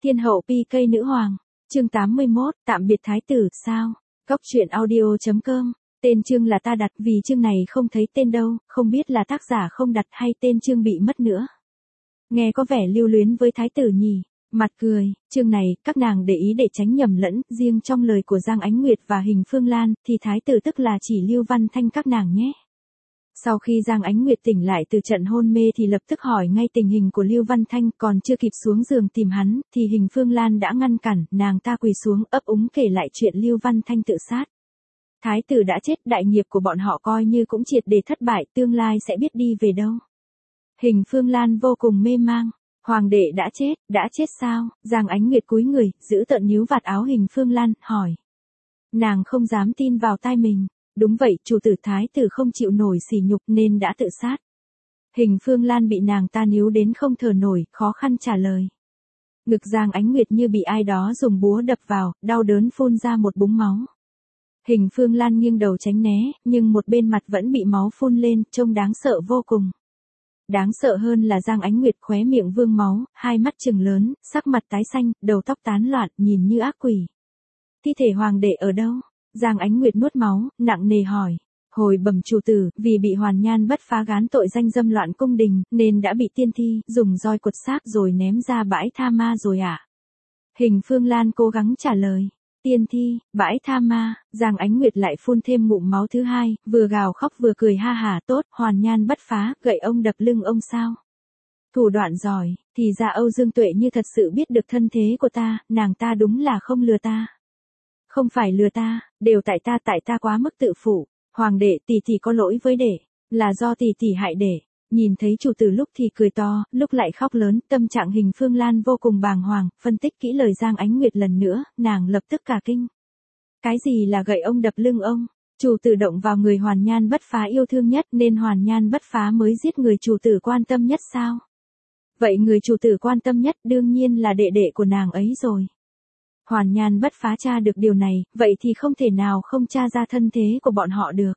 Thiên hậu PK nữ hoàng. Chương 81, tạm biệt thái tử, sao? Góc truyện audio.com. Tên chương là ta đặt vì chương này không thấy tên đâu, không biết là tác giả không đặt hay tên chương bị mất nữa. Nghe có vẻ lưu luyến với thái tử nhỉ? Mặt cười, chương này, các nàng để ý để tránh nhầm lẫn, riêng trong lời của Giang Ánh Nguyệt và Hình Phương Lan, thì thái tử tức là chỉ Lưu Văn Thanh các nàng nhé. Sau khi Giang Ánh Nguyệt tỉnh lại từ trận hôn mê thì lập tức hỏi ngay tình hình của Lưu Văn Thanh, còn chưa kịp xuống giường tìm hắn, thì Hình Phương Lan đã ngăn cản, nàng ta quỳ xuống ấp úng kể lại chuyện Lưu Văn Thanh tự sát. Thái tử đã chết, đại nghiệp của bọn họ coi như cũng triệt để thất bại, tương lai sẽ biết đi về đâu. Hình Phương Lan vô cùng mê mang. Hoàng đệ đã chết sao? Giang Ánh Nguyệt cúi người, giữ tợn níu vạt áo Hình Phương Lan, hỏi. Nàng không dám tin vào tai mình. Đúng vậy, chủ tử thái tử không chịu nổi sỉ nhục nên đã tự sát. Hình Phương Lan bị nàng ta níu đến không thở nổi, khó khăn trả lời. Ngực Giang Ánh Nguyệt như bị ai đó dùng búa đập vào, đau đớn phun ra một búng máu. Hình Phương Lan nghiêng đầu tránh né, nhưng một bên mặt vẫn bị máu phun lên, trông đáng sợ vô cùng. Đáng sợ hơn là Giang Ánh Nguyệt khóe miệng vương máu, hai mắt trừng lớn, sắc mặt tái xanh, đầu tóc tán loạn, nhìn như ác quỷ. Thi thể hoàng đệ ở đâu? Giang Ánh Nguyệt nuốt máu, nặng nề hỏi. Hồi bẩm chủ tử, vì bị Hoàn Nhan Bất Phá gán tội danh dâm loạn cung đình, nên đã bị tiên thi, dùng roi quật xác rồi ném ra bãi tha ma rồi ạ. Hình Phương Lan cố gắng trả lời. Tiên thi, bãi tha ma, Giang Ánh Nguyệt lại phun thêm ngụm máu thứ hai, vừa gào khóc vừa cười ha hả. Tốt, Hoàn Nhan Bất Phá, gậy ông đập lưng ông sao? Thủ đoạn giỏi, thì ra Âu Dương Tuệ như thật sự biết được thân thế của ta, nàng ta đúng là không lừa ta. Không phải lừa ta, đều tại ta quá mức tự phụ. Hoàng đệ, tỷ tỷ có lỗi với đệ, là do tỷ tỷ hại đệ. Nhìn thấy chủ tử lúc thì cười to, lúc lại khóc lớn, tâm trạng Hình Phương Lan vô cùng bàng hoàng, phân tích kỹ lời Giang Ánh Nguyệt lần nữa, nàng lập tức cả kinh. Cái gì là gậy ông đập lưng ông? Chủ tử động vào người Hoàn Nhan Bất Phá yêu thương nhất nên Hoàn Nhan Bất Phá mới giết người chủ tử quan tâm nhất sao? Vậy người chủ tử quan tâm nhất đương nhiên là đệ đệ của nàng ấy rồi. Hoàn Nhan Bất Phá tra được điều này, vậy thì không thể nào không tra ra thân thế của bọn họ được.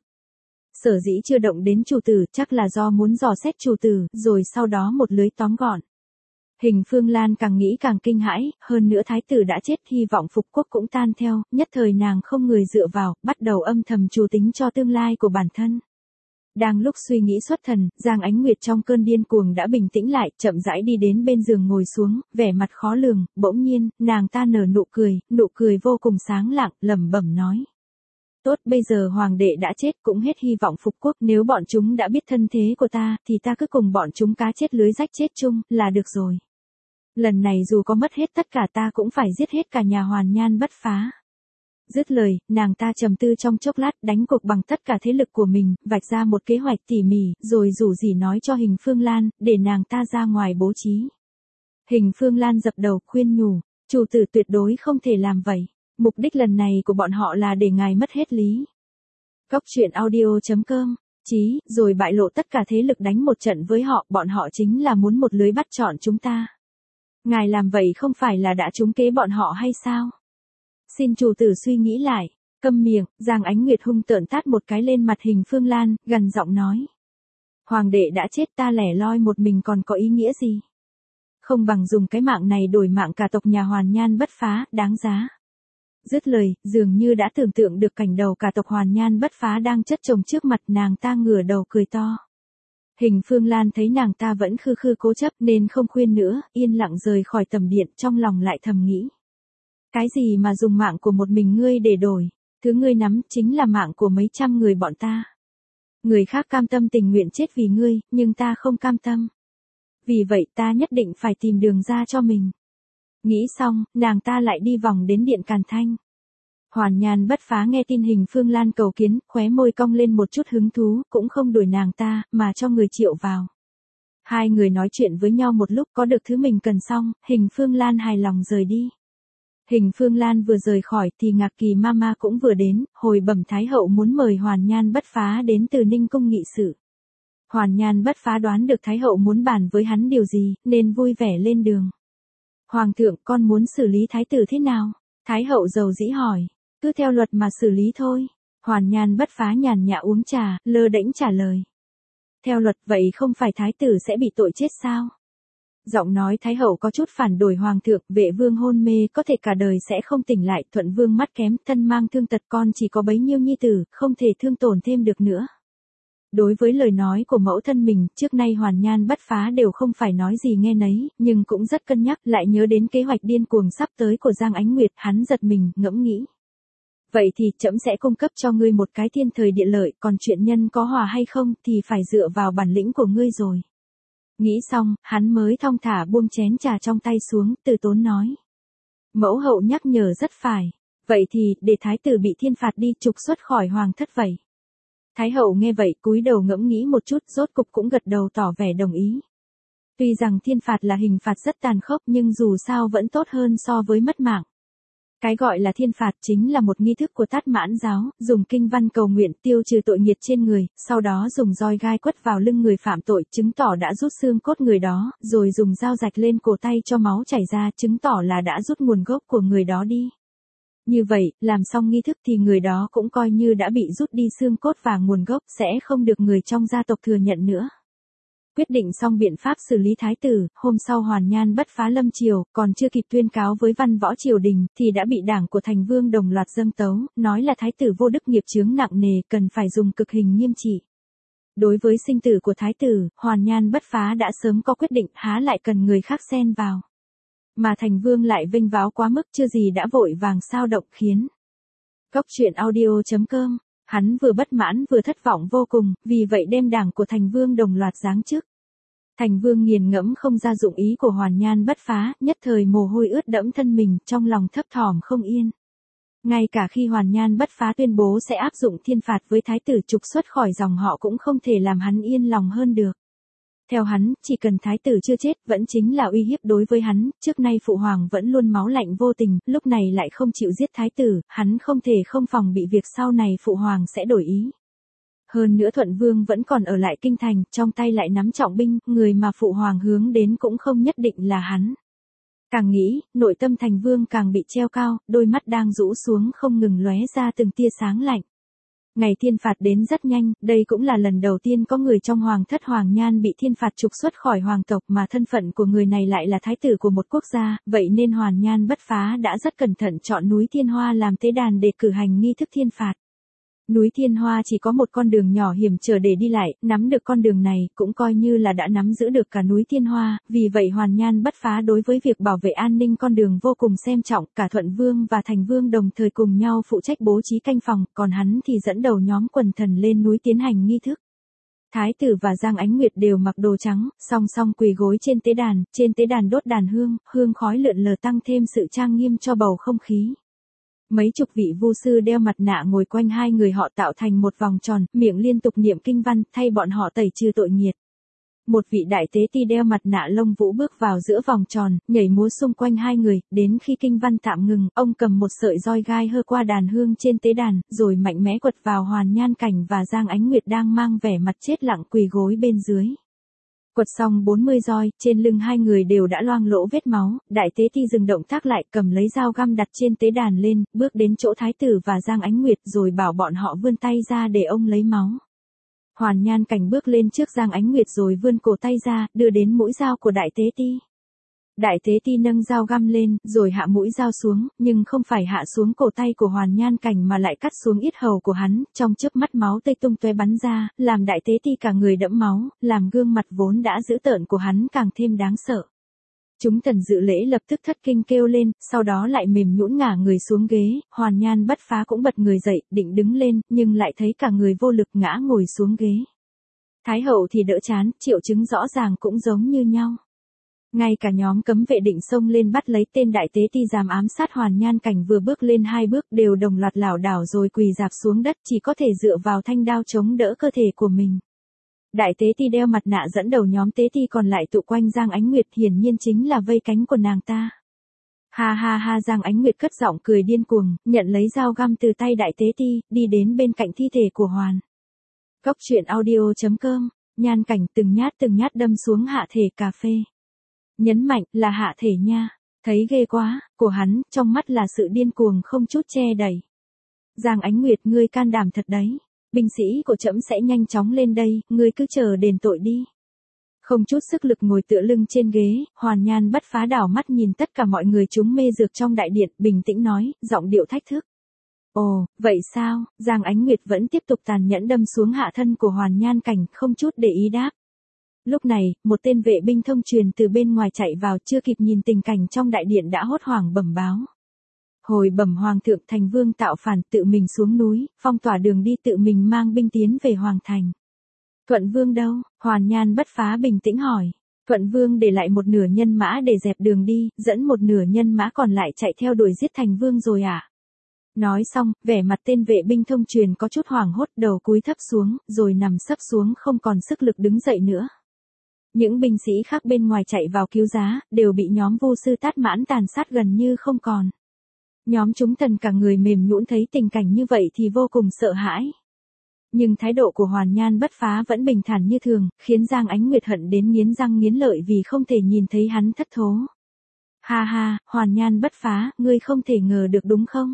Sở dĩ chưa động đến chủ tử chắc là do muốn dò xét chủ tử, rồi sau đó một lưới tóm gọn. Hình Phương Lan càng nghĩ càng kinh hãi, hơn nữa thái tử đã chết, hy vọng phục quốc cũng tan theo, nhất thời nàng không người dựa vào, bắt đầu âm thầm chủ tính cho tương lai của bản thân. Đang lúc suy nghĩ xuất thần, Giang Ánh Nguyệt trong cơn điên cuồng đã bình tĩnh lại, chậm rãi đi đến bên giường ngồi xuống, vẻ mặt khó lường, bỗng nhiên, nàng ta nở nụ cười vô cùng sáng lạng, lẩm bẩm nói. Tốt, bây giờ hoàng đệ đã chết cũng hết hy vọng phục quốc, nếu bọn chúng đã biết thân thế của ta, thì ta cứ cùng bọn chúng cá chết lưới rách chết chung, là được rồi. Lần này dù có mất hết tất cả ta cũng phải giết hết cả nhà Hoàn Nhan Bất Phá. Dứt lời, nàng ta trầm tư trong chốc lát, đánh cuộc bằng tất cả thế lực của mình, vạch ra một kế hoạch tỉ mỉ, rồi rủ rỉ nói cho Hình Phương Lan, để nàng ta ra ngoài bố trí. Hình Phương Lan dập đầu, khuyên nhủ, chủ tử tuyệt đối không thể làm vậy. Mục đích lần này của bọn họ là để ngài mất hết lý. Góc truyện audio.com. Chí, rồi bại lộ tất cả thế lực đánh một trận với họ, bọn họ chính là muốn một lưới bắt trọn chúng ta. Ngài làm vậy không phải là đã trúng kế bọn họ hay sao? Xin chủ tử suy nghĩ lại. Câm miệng, Giang Ánh Nguyệt hung tợn tát một cái lên mặt Hình Phương Lan, gằn giọng nói. Hoàng đệ đã chết, ta lẻ loi một mình còn có ý nghĩa gì? Không bằng dùng cái mạng này đổi mạng cả tộc nhà Hoàn Nhan Bất Phá, đáng giá. Dứt lời, dường như đã tưởng tượng được cảnh đầu cả tộc Hoàn Nhan Bất Phá đang chất chồng trước mặt, nàng ta ngửa đầu cười to. Hình Phương Lan thấy nàng ta vẫn khư khư cố chấp nên không khuyên nữa, yên lặng rời khỏi tầm điện, trong lòng lại thầm nghĩ. Cái gì mà dùng mạng của một mình ngươi để đổi, thứ ngươi nắm chính là mạng của mấy trăm người bọn ta. Người khác cam tâm tình nguyện chết vì ngươi, nhưng ta không cam tâm. Vì vậy ta nhất định phải tìm đường ra cho mình. Nghĩ xong, nàng ta lại đi vòng đến điện Càn Thanh. Hoàn Nhan Bất Phá nghe tin Hình Phương Lan cầu kiến, khóe môi cong lên một chút hứng thú, cũng không đuổi nàng ta, mà cho người triệu vào. Hai người nói chuyện với nhau một lúc, có được thứ mình cần xong, Hình Phương Lan hài lòng rời đi. Hình Phương Lan vừa rời khỏi thì Ngạc Kỳ Mama cũng vừa đến, hồi bẩm Thái hậu muốn mời Hoàn Nhan Bất Phá đến từ Ninh Cung nghị sự. Hoàn Nhan Bất Phá đoán được Thái hậu muốn bàn với hắn điều gì, nên vui vẻ lên đường. Hoàng thượng, con muốn xử lý thái tử thế nào? Thái hậu dầu dĩ hỏi. Cứ theo luật mà xử lý thôi. Hoàn Nhan Bất Phá nhàn nhã uống trà, lơ đễnh trả lời. Theo luật vậy không phải thái tử sẽ bị tội chết sao? Giọng nói Thái hậu có chút phản đổi hoàng thượng, Vệ vương hôn mê có thể cả đời sẽ không tỉnh lại, Thuận vương mắt kém, thân mang thương tật, con chỉ có bấy nhiêu nhi tử, không thể thương tổn thêm được nữa. Đối với lời nói của mẫu thân mình, trước nay Hoàn Nhan Bất Phá đều không phải nói gì nghe nấy, nhưng cũng rất cân nhắc, lại nhớ đến kế hoạch điên cuồng sắp tới của Giang Ánh Nguyệt, hắn giật mình, ngẫm nghĩ. Vậy thì trẫm sẽ cung cấp cho ngươi một cái thiên thời địa lợi, còn chuyện nhân có hòa hay không thì phải dựa vào bản lĩnh của ngươi rồi. Nghĩ xong, hắn mới thong thả buông chén trà trong tay xuống, từ tốn nói. Mẫu hậu nhắc nhở rất phải. Vậy thì, để thái tử bị thiên phạt đi, trục xuất khỏi hoàng thất vậy. Thái hậu nghe vậy, cúi đầu ngẫm nghĩ một chút, rốt cục cũng gật đầu tỏ vẻ đồng ý. Tuy rằng thiên phạt là hình phạt rất tàn khốc nhưng dù sao vẫn tốt hơn so với mất mạng. Cái gọi là thiên phạt chính là một nghi thức của Tát Mãn giáo, dùng kinh văn cầu nguyện tiêu trừ tội nghiệt trên người, sau đó dùng roi gai quất vào lưng người phạm tội, chứng tỏ đã rút xương cốt người đó, rồi dùng dao rạch lên cổ tay cho máu chảy ra, chứng tỏ là đã rút nguồn gốc của người đó đi. Như vậy, làm xong nghi thức thì người đó cũng coi như đã bị rút đi xương cốt và nguồn gốc, sẽ không được người trong gia tộc thừa nhận nữa. Quyết định xong biện pháp xử lý thái tử, hôm sau Hoàn Nhan Bất Phá lâm triều, còn chưa kịp tuyên cáo với văn võ triều đình, thì đã bị đảng của Thành Vương đồng loạt dâng tấu, nói là thái tử vô đức nghiệp chướng nặng nề, cần phải dùng cực hình nghiêm trị. Đối với sinh tử của thái tử, Hoàn Nhan Bất Phá đã sớm có quyết định, há lại cần người khác xen vào. Mà Thành Vương lại vênh váo quá mức, chưa gì đã vội vàng sao động khiến. Góc truyện audio.com. Hắn vừa bất mãn vừa thất vọng vô cùng, vì vậy đem đảng của Thành Vương đồng loạt giáng chức. Thành Vương nghiền ngẫm không ra dụng ý của Hoàn Nhan Bất Phá, nhất thời mồ hôi ướt đẫm thân mình, trong lòng thấp thỏm không yên. Ngay cả khi Hoàn Nhan Bất Phá tuyên bố sẽ áp dụng thiên phạt với thái tử trục xuất khỏi dòng họ cũng không thể làm hắn yên lòng hơn được. Theo hắn, chỉ cần thái tử chưa chết vẫn chính là uy hiếp đối với hắn, trước nay phụ hoàng vẫn luôn máu lạnh vô tình, lúc này lại không chịu giết thái tử, hắn không thể không phòng bị việc sau này phụ hoàng sẽ đổi ý. Hơn nữa Thuận Vương vẫn còn ở lại kinh thành, trong tay lại nắm trọng binh, người mà phụ hoàng hướng đến cũng không nhất định là hắn. Càng nghĩ, nội tâm Thành Vương càng bị treo cao, đôi mắt đang rũ xuống không ngừng lóe ra từng tia sáng lạnh. Ngày thiên phạt đến rất nhanh, đây cũng là lần đầu tiên có người trong hoàng thất Hoàng Nhan bị thiên phạt trục xuất khỏi hoàng tộc mà thân phận của người này lại là thái tử của một quốc gia, vậy nên Hoàn Nhan Bất Phá đã rất cẩn thận chọn núi Thiên Hoa làm tế đàn để cử hành nghi thức thiên phạt. Núi Thiên Hoa chỉ có một con đường nhỏ hiểm trở để đi lại, nắm được con đường này cũng coi như là đã nắm giữ được cả núi Thiên Hoa, vì vậy Hoàn Nhan Bất Phá đối với việc bảo vệ an ninh con đường vô cùng xem trọng, cả Thuận Vương và Thành Vương đồng thời cùng nhau phụ trách bố trí canh phòng, còn hắn thì dẫn đầu nhóm quần thần lên núi tiến hành nghi thức. Thái tử và Giang Ánh Nguyệt đều mặc đồ trắng, song song quỳ gối trên tế đàn đốt đàn hương, hương khói lượn lờ tăng thêm sự trang nghiêm cho bầu không khí. Mấy chục vị vu sư đeo mặt nạ ngồi quanh hai người họ tạo thành một vòng tròn, miệng liên tục niệm kinh văn, thay bọn họ tẩy trừ tội nghiệt. Một vị đại tế ti đeo mặt nạ lông vũ bước vào giữa vòng tròn, nhảy múa xung quanh hai người, đến khi kinh văn tạm ngừng, ông cầm một sợi roi gai hơ qua đàn hương trên tế đàn, rồi mạnh mẽ quật vào Hoàn Nhan Cảnh và Giang Ánh Nguyệt đang mang vẻ mặt chết lặng quỳ gối bên dưới. Quật xong 40 roi, trên lưng hai người đều đã loang lỗ vết máu, đại tế ti dừng động tác lại, cầm lấy dao găm đặt trên tế đàn lên, bước đến chỗ thái tử và Giang Ánh Nguyệt rồi bảo bọn họ vươn tay ra để ông lấy máu. Hoàn Nhan Cảnh bước lên trước Giang Ánh Nguyệt rồi vươn cổ tay ra, đưa đến mũi dao của đại tế ti. Đại tế ti nâng dao găm lên, rồi hạ mũi dao xuống, nhưng không phải hạ xuống cổ tay của Hoàn Nhan Cảnh mà lại cắt xuống yết hầu của hắn, trong chớp mắt máu tươi tung tóe bắn ra, làm đại tế ti cả người đẫm máu, làm gương mặt vốn đã dữ tợn của hắn càng thêm đáng sợ. Chúng thần dự lễ lập tức thất kinh kêu lên, sau đó lại mềm nhũn ngả người xuống ghế, Hoàn Nhan Bất Phá cũng bật người dậy, định đứng lên, nhưng lại thấy cả người vô lực ngã ngồi xuống ghế. Thái hậu thì đỡ chán, triệu chứng rõ ràng cũng giống như nhau. Ngay cả nhóm cấm vệ định xông lên bắt lấy tên đại tế ti dám ám sát Hoàn Nhan Cảnh vừa bước lên hai bước đều đồng loạt lảo đảo rồi quỳ rạp xuống đất, chỉ có thể dựa vào thanh đao chống đỡ cơ thể của mình. Đại tế ti đeo mặt nạ dẫn đầu nhóm tế ti còn lại tụ quanh Giang Ánh Nguyệt, hiển nhiên chính là vây cánh của nàng ta. Ha ha ha, Giang Ánh Nguyệt cất giọng cười điên cuồng, nhận lấy dao găm từ tay đại tế ti, đi đến bên cạnh thi thể của Hoàn. Góc truyện audio.com, Nhan Cảnh từng nhát đâm xuống hạ thể cà phê. Nhấn mạnh là hạ thể nha, thấy ghê quá, của hắn, trong mắt là sự điên cuồng không chút che đậy. Giang Ánh Nguyệt, ngươi can đảm thật đấy, binh sĩ của trẫm sẽ nhanh chóng lên đây, ngươi cứ chờ đền tội đi. Không chút sức lực ngồi tựa lưng trên ghế, Hoàn Nhan Bất Phá đảo mắt nhìn tất cả mọi người chúng mê dược trong đại điện, bình tĩnh nói, giọng điệu thách thức. Ồ, vậy sao? Giang Ánh Nguyệt vẫn tiếp tục tàn nhẫn đâm xuống hạ thân của Hoàn Nhan Cảnh, không chút để ý đáp. Lúc này, một tên vệ binh thông truyền từ bên ngoài chạy vào, chưa kịp nhìn tình cảnh trong đại điện đã hốt hoảng bẩm báo. Hồi bẩm Hoàng thượng, Thành Vương tạo phản, tự mình xuống núi, phong tỏa đường đi, tự mình mang binh tiến về Hoàng thành. Thuận Vương đâu? Hoàn Nhan Bất Phá bình tĩnh hỏi. Thuận Vương để lại một nửa nhân mã để dẹp đường đi, dẫn một nửa nhân mã còn lại chạy theo đuổi giết Thành Vương rồi à? Nói xong, vẻ mặt tên vệ binh thông truyền có chút hoảng hốt, đầu cúi thấp xuống, rồi nằm sấp xuống không còn sức lực đứng dậy nữa. Những binh sĩ khác bên ngoài chạy vào cứu giá, đều bị nhóm vô sư Tát Mãn tàn sát gần như không còn. Nhóm chúng thần cả người mềm nhũn thấy tình cảnh như vậy thì vô cùng sợ hãi. Nhưng thái độ của Hoàn Nhan Bất Phá vẫn bình thản như thường, khiến Giang Ánh Nguyệt hận đến nghiến răng nghiến lợi vì không thể nhìn thấy hắn thất thố. Ha ha, Hoàn Nhan Bất Phá, ngươi không thể ngờ được đúng không?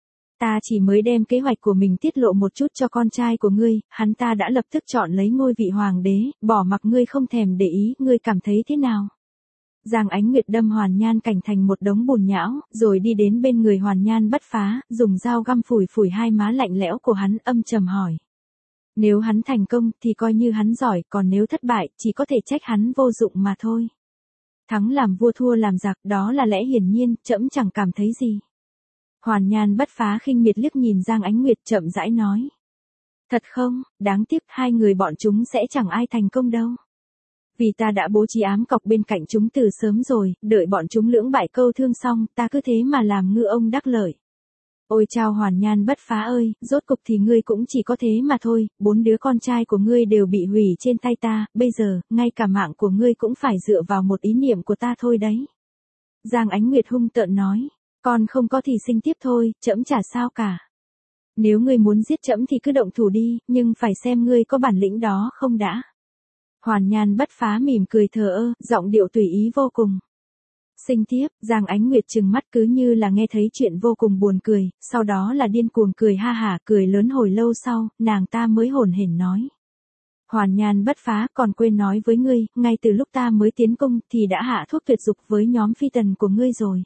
Ta chỉ mới đem kế hoạch của mình tiết lộ một chút cho con trai của ngươi, hắn ta đã lập tức chọn lấy ngôi vị hoàng đế, bỏ mặc ngươi không thèm để ý, ngươi cảm thấy thế nào? Giang Ánh Nguyệt đâm Hoàn Nhan Cảnh thành một đống bùn nhão, rồi đi đến bên người Hoàn Nhan Bất Phá, dùng dao găm phủi phủi hai má lạnh lẽo của hắn, âm trầm hỏi. Nếu hắn thành công thì coi như hắn giỏi, còn nếu thất bại, chỉ có thể trách hắn vô dụng mà thôi. Thắng làm vua thua làm giặc, đó là lẽ hiển nhiên, trẫm chẳng cảm thấy gì. Hoàn Nhan Bất Phá khinh miệt liếc nhìn Giang Ánh Nguyệt, chậm rãi nói. Thật không, đáng tiếc hai người bọn chúng sẽ chẳng ai thành công đâu. Vì ta đã bố trí ám cọc bên cạnh chúng từ sớm rồi, đợi bọn chúng lưỡng bại câu thương xong, ta cứ thế mà làm ngư ông đắc lợi. Ôi chao Hoàn Nhan Bất Phá ơi, rốt cục thì ngươi cũng chỉ có thế mà thôi, 4 đứa con trai của ngươi đều bị hủy trên tay ta, bây giờ, ngay cả mạng của ngươi cũng phải dựa vào một ý niệm của ta thôi đấy. Giang Ánh Nguyệt hung tợn nói, con không có thì sinh tiếp thôi, trẫm chả sao cả. Nếu ngươi muốn giết trẫm thì cứ động thủ đi, nhưng phải xem ngươi có bản lĩnh đó không đã. Hoàn Nhan Bất Phá mỉm cười thờ ơ, giọng điệu tùy ý vô cùng. Sinh tiếp, Giang Ánh Nguyệt trừng mắt cứ như là nghe thấy chuyện vô cùng buồn cười, sau đó là điên cuồng cười ha hả, cười lớn hồi lâu sau, nàng ta mới hổn hển nói. Hoàn Nhan Bất Phá, còn quên nói với ngươi, ngay từ lúc ta mới tiến cung thì đã hạ thuốc tuyệt dục với nhóm phi tần của ngươi rồi.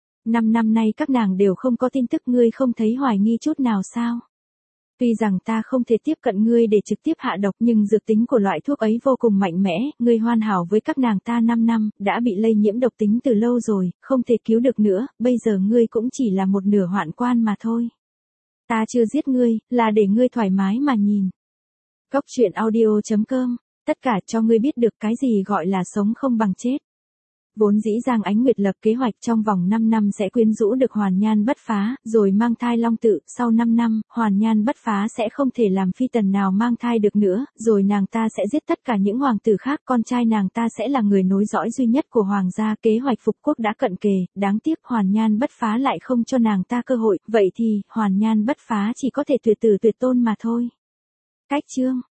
5 năm nay các nàng đều không có tin tức, ngươi không thấy hoài nghi chút nào sao? Tuy rằng ta không thể tiếp cận ngươi để trực tiếp hạ độc, nhưng dược tính của loại thuốc ấy vô cùng mạnh mẽ, ngươi hoàn hảo với các nàng ta 5 năm, đã bị lây nhiễm độc tính từ lâu rồi, không thể cứu được nữa, bây giờ ngươi cũng chỉ là một nửa hoạn quan mà thôi. Ta chưa giết ngươi, là để ngươi thoải mái mà nhìn. Góc truyện audio.com, tất cả cho ngươi biết được cái gì gọi là sống không bằng chết. Vốn dĩ Giang Ánh Nguyệt lập kế hoạch trong vòng 5 năm sẽ quyến rũ được Hoàn Nhan Bất Phá, rồi mang thai Long Tự, sau 5 năm, Hoàn Nhan Bất Phá sẽ không thể làm phi tần nào mang thai được nữa, rồi nàng ta sẽ giết tất cả những hoàng tử khác, con trai nàng ta sẽ là người nối dõi duy nhất của hoàng gia, kế hoạch phục quốc đã cận kề, đáng tiếc Hoàn Nhan Bất Phá lại không cho nàng ta cơ hội, vậy thì, Hoàn Nhan Bất Phá chỉ có thể tuyệt tử tuyệt tôn mà thôi. Cách chương